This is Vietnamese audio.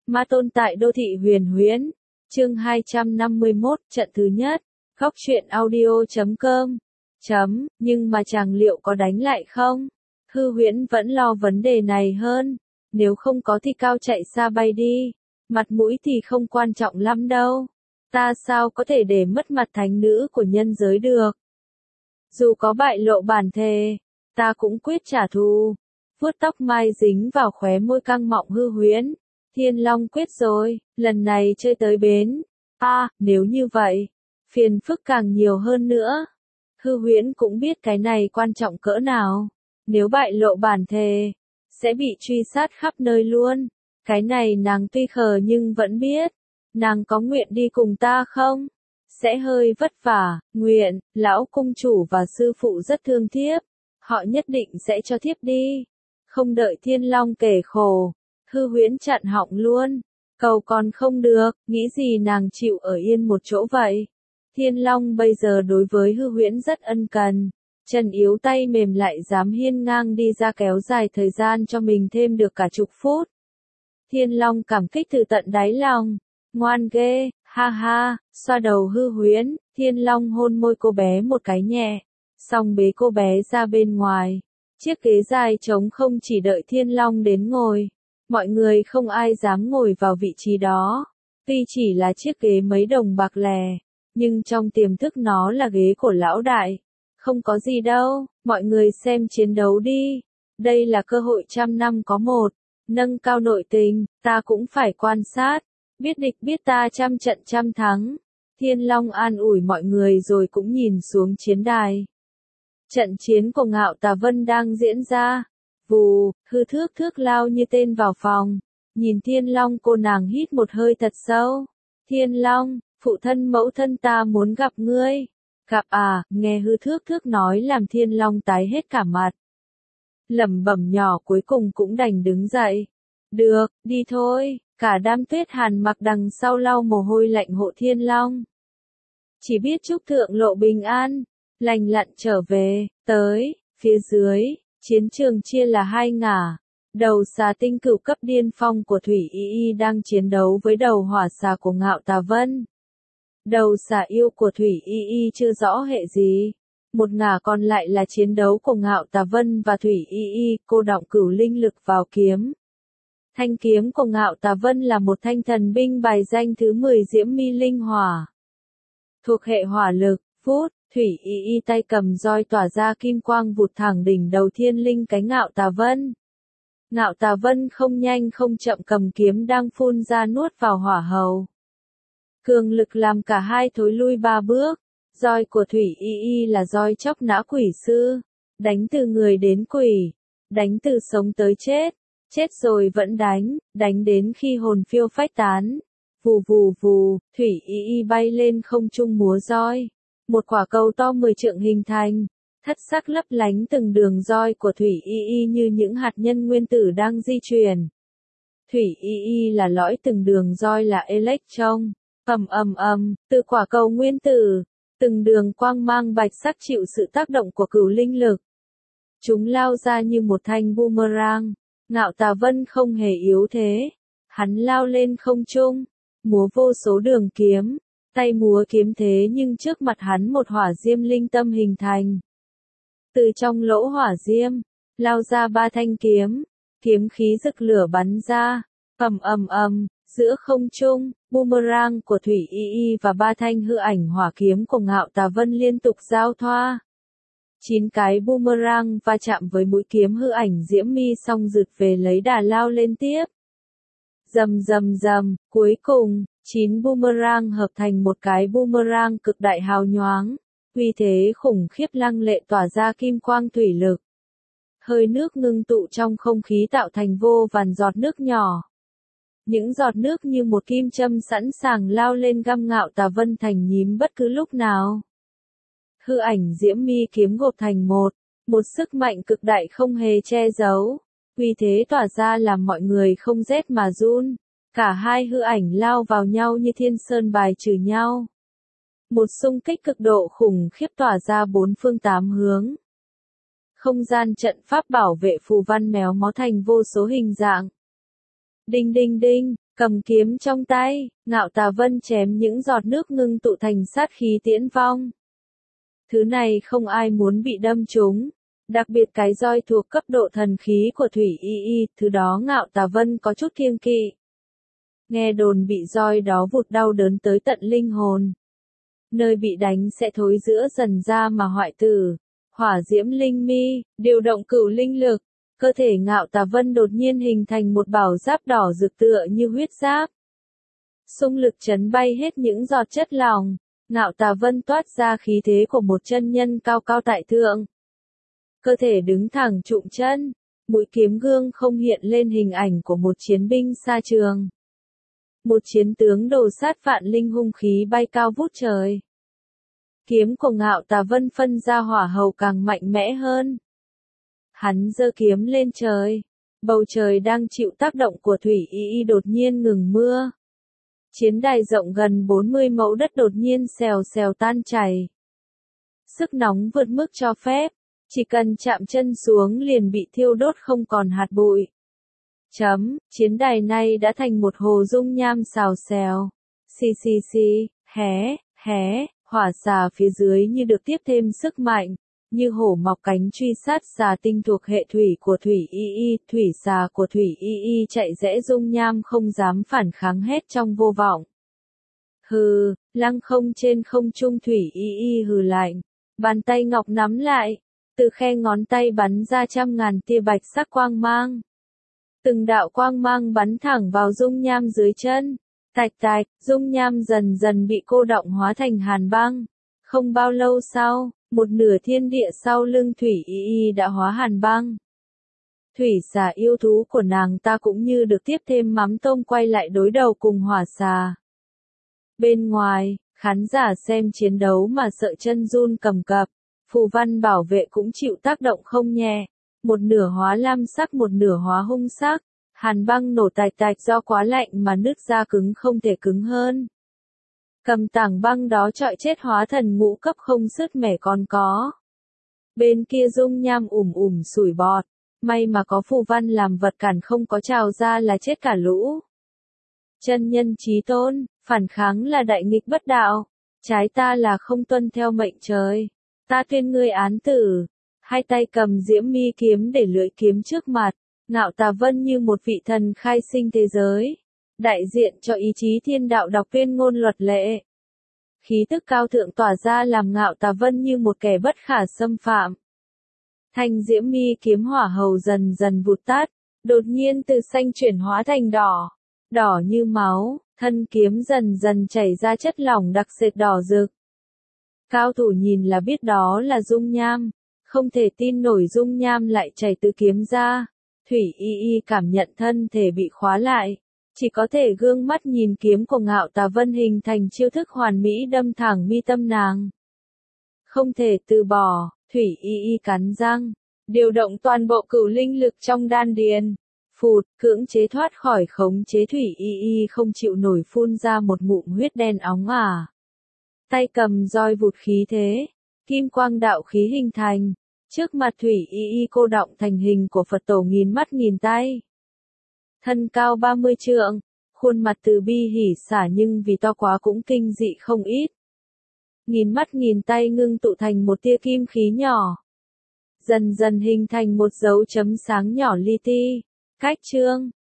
Ma tôn tại đô thị huyền huyễn. Chương 251, trận thứ nhất. Góc truyện audio.com. Nhưng mà chàng liệu có đánh lại không? Hư huyễn vẫn lo vấn đề này hơn. Nếu không có thì cao chạy xa bay đi. Mặt mũi thì không quan trọng lắm đâu. Ta sao có thể để mất mặt thánh nữ của nhân giới được? Dù có bại lộ bản thề, ta cũng quyết trả thù. Vuốt tóc mai dính vào khóe môi căng mọng hư huyễn. Thiên Long quyết rồi, lần này chơi tới bến. Nếu như vậy, phiền phức càng nhiều hơn nữa. Hư huyễn cũng biết cái này quan trọng cỡ nào. Nếu bại lộ bản thề, sẽ bị truy sát khắp nơi luôn. Cái này nàng tuy khờ nhưng vẫn biết. Nàng có nguyện đi cùng ta không? Sẽ hơi vất vả, nguyện, lão cung chủ và sư phụ rất thương thiếp. Họ nhất định sẽ cho thiếp đi. Không đợi Thiên Long kể khổ. Hư huyễn chặn họng luôn. Cầu còn không được, nghĩ gì nàng chịu ở yên một chỗ vậy. Thiên Long bây giờ đối với hư huyễn rất ân cần. Chân yếu tay mềm lại dám hiên ngang đi ra kéo dài thời gian cho mình thêm được cả chục phút. Thiên Long cảm kích từ tận đáy lòng. Ngoan ghê, ha ha, xoa đầu hư huyễn, Thiên Long hôn môi cô bé một cái nhẹ. Xong bế cô bé ra bên ngoài. Chiếc ghế dài trống không chỉ đợi Thiên Long đến ngồi. Mọi người không ai dám ngồi vào vị trí đó. Tuy chỉ là chiếc ghế mấy đồng bạc lẻ, nhưng trong tiềm thức nó là ghế của lão đại. Không có gì đâu, mọi người xem chiến đấu đi. Đây là cơ hội 100 năm có một. Nâng cao nội tình, ta cũng phải quan sát. Biết địch biết ta 100 trận 100 thắng. Thiên Long an ủi mọi người rồi cũng nhìn xuống chiến đài. Trận chiến của Ngạo Tà Vân đang diễn ra. Vù, hư thước lao như tên vào phòng. Nhìn Thiên Long cô nàng hít một hơi thật sâu. Thiên Long, phụ thân mẫu thân ta muốn gặp ngươi. Gặp nghe hư thước nói làm Thiên Long tái hết cả mặt. Lẩm bẩm nhỏ cuối cùng cũng đành đứng dậy. Được, đi thôi, cả đám Tuyết Hàn mặc đằng sau lau mồ hôi lạnh hộ Thiên Long. Chỉ biết chúc thượng lộ bình an, lành lặn trở về, tới, phía dưới. Chiến trường chia là hai ngả. Đầu xà tinh cửu cấp điên phong của Thủy Y đang chiến đấu với đầu hỏa xà của Ngạo Tà Vân. Đầu xà yêu của Thủy Y chưa rõ hệ gì. Một ngả còn lại là chiến đấu của Ngạo Tà Vân và Thủy Y, cô đọng cửu linh lực vào kiếm. Thanh kiếm của Ngạo Tà Vân là một thanh thần binh bài danh thứ 10 Diễm Mi Linh Hỏa. Thuộc hệ hỏa lực, phút. Thủy Y tay cầm roi tỏa ra kim quang vụt thẳng đỉnh đầu thiên linh cái Ngạo Tà Vân. Ngạo Tà Vân không nhanh không chậm cầm kiếm đang phun ra nuốt vào hỏa hầu. Cường lực làm cả hai thối lui 3 bước. Roi của Thủy Y là roi chóc nã quỷ sư. Đánh từ người đến quỷ. Đánh từ sống tới chết. Chết rồi vẫn đánh đến khi hồn phiêu phách tán. Vù vù vù, Thủy Y bay lên không trung múa roi. Một quả cầu to 10 trượng hình thành, thất sắc lấp lánh từng đường roi của Thủy Y như những hạt nhân nguyên tử đang di chuyển. Thủy Y là lõi từng đường roi là electron, từ quả cầu nguyên tử, từng đường quang mang bạch sắc chịu sự tác động của cửu linh lực. Chúng lao ra như một thanh boomerang. Ngạo Tà Vân không hề yếu thế, hắn lao lên không trung, múa vô số đường kiếm. Tay múa kiếm thế nhưng trước mặt hắn một hỏa diêm linh tâm hình thành. Từ trong lỗ hỏa diêm, lao ra 3 thanh kiếm, kiếm khí rực lửa bắn ra, giữa không trung, boomerang của Thủy Y và 3 thanh hư ảnh hỏa kiếm của Ngạo Tà Vân liên tục giao thoa. 9 cái boomerang va chạm với mũi kiếm hư ảnh Diễm Mi xong rượt về lấy đà lao lên tiếp. Rầm, cuối cùng, 9 boomerang hợp thành một cái boomerang cực đại hào nhoáng, uy thế khủng khiếp lăng lệ tỏa ra kim quang thủy lực. Hơi nước ngưng tụ trong không khí tạo thành vô vàn giọt nước nhỏ. Những giọt nước như một kim châm sẵn sàng lao lên găm Ngạo Tà Vân thành nhím bất cứ lúc nào. Hư ảnh Diễm Mi kiếm gộp thành một sức mạnh cực đại không hề che giấu. Uy thế tỏa ra làm mọi người không rét mà run. Cả hai hư ảnh lao vào nhau như thiên sơn bài trừ nhau. Một xung kích cực độ khủng khiếp tỏa ra 4 phương 8 hướng. Không gian trận pháp bảo vệ phù văn méo mó thành vô số hình dạng. Đinh đinh đinh, Cầm kiếm trong tay, Ngạo Tà Vân chém những giọt nước ngưng tụ thành sát khí tiễn vong. Thứ này không ai muốn bị đâm trúng. Đặc biệt cái roi thuộc cấp độ thần khí của Thủy Y, thứ đó Ngạo Tà Vân có chút kiêng kỵ. Nghe đồn bị roi đó vụt đau đớn tới tận linh hồn. Nơi bị đánh sẽ thối rữa dần ra mà hoại tử. Hỏa diễm linh mi, điều động cửu linh lực. Cơ thể Ngạo Tà Vân đột nhiên hình thành một bảo giáp đỏ rực tựa như huyết giáp. Xung lực chấn bay hết những giọt chất lỏng. Ngạo Tà Vân toát ra khí thế của một chân nhân cao cao tại thượng. Cơ thể đứng thẳng trụm chân, mũi kiếm gương không hiện lên hình ảnh của một chiến binh xa trường. Một chiến tướng đồ sát vạn linh hung khí bay cao vút trời. Kiếm của Ngạo Tà Vân phân ra hỏa hầu càng mạnh mẽ hơn. Hắn giơ kiếm lên trời. Bầu trời đang chịu tác động của Thủy Y đột nhiên ngừng mưa. Chiến đài rộng gần 40 mẫu đất đột nhiên xèo xèo tan chảy. Sức nóng vượt mức cho phép. Chỉ cần chạm chân xuống liền bị thiêu đốt không còn hạt bụi. Chiến đài này đã thành một hồ dung nham xào xèo. Xì, hé, hỏa xà phía dưới như được tiếp thêm sức mạnh. Như hổ mọc cánh truy sát xà tinh thuộc hệ thủy của Thủy Y, thủy xà của Thủy Y chạy rẽ dung nham không dám phản kháng hết trong vô vọng. Hừ, lăng không trên không trung Thủy Y hừ lạnh. Bàn tay ngọc nắm lại. Từ khe ngón tay bắn ra trăm ngàn tia bạch sắc quang mang. Từng đạo quang mang bắn thẳng vào dung nham dưới chân. Tạch tạch, dung nham dần dần bị cô đọng hóa thành hàn băng. Không bao lâu sau, một nửa thiên địa sau lưng Thủy Y đã hóa hàn băng. Thủy xà yêu thú của nàng ta cũng như được tiếp thêm mắm tôm quay lại đối đầu cùng hỏa xà. Bên ngoài, khán giả xem chiến đấu mà sợ chân run cầm cập. Phù văn bảo vệ cũng chịu tác động không nhẹ. Một nửa hóa lam sắc một nửa hóa hung sắc. Hàn băng nổ tạch tạch do quá lạnh mà nứt ra cứng không thể cứng hơn. Cầm tảng băng đó chọi chết hóa thần ngũ cấp không sứt mẻ còn có. Bên kia dung nham sủi bọt. May mà có phù văn làm vật cản không có trào ra là chết cả lũ. Chân nhân chí tôn, phản kháng là đại nghịch bất đạo. Trái ta là không tuân theo mệnh trời. Ta tuyên ngươi án tử. Hai tay cầm diễm mi kiếm để lưỡi kiếm trước mặt. Ngạo Tà Vân như một vị thần khai sinh thế giới. Đại diện cho ý chí thiên đạo đọc tuyên ngôn luật lệ. Khí tức cao thượng tỏa ra làm Ngạo Tà Vân như một kẻ bất khả xâm phạm. Thanh diễm mi kiếm hỏa hầu dần dần vụt tắt. Đột nhiên từ xanh chuyển hóa thành đỏ. Đỏ như máu, thân kiếm dần dần chảy ra chất lỏng đặc sệt đỏ rực. Cao thủ nhìn là biết đó là dung nham. Không thể tin nổi dung nham lại chảy từ kiếm ra. Thủy Y cảm nhận thân thể bị khóa lại. Chỉ có thể gương mắt nhìn kiếm của Ngạo Tà Vân hình thành chiêu thức hoàn mỹ đâm thẳng mi tâm nàng. Không thể từ bỏ, Thủy Y cắn răng. Điều động toàn bộ cửu linh lực trong đan điền. Phụt, cưỡng chế thoát khỏi khống chế Thủy Y không chịu nổi phun ra một ngụm huyết đen óng ả. Tay cầm roi vụt khí thế. Kim quang đạo khí hình thành. Trước mặt Thủy Y cô đọng thành hình của Phật tổ nghìn mắt nghìn tay. Thân cao 30 trượng, khuôn mặt từ bi hỉ xả nhưng vì to quá cũng kinh dị không ít. Nghìn mắt nghìn tay ngưng tụ thành một tia kim khí nhỏ. Dần dần hình thành một dấu chấm sáng nhỏ li ti. Cách chương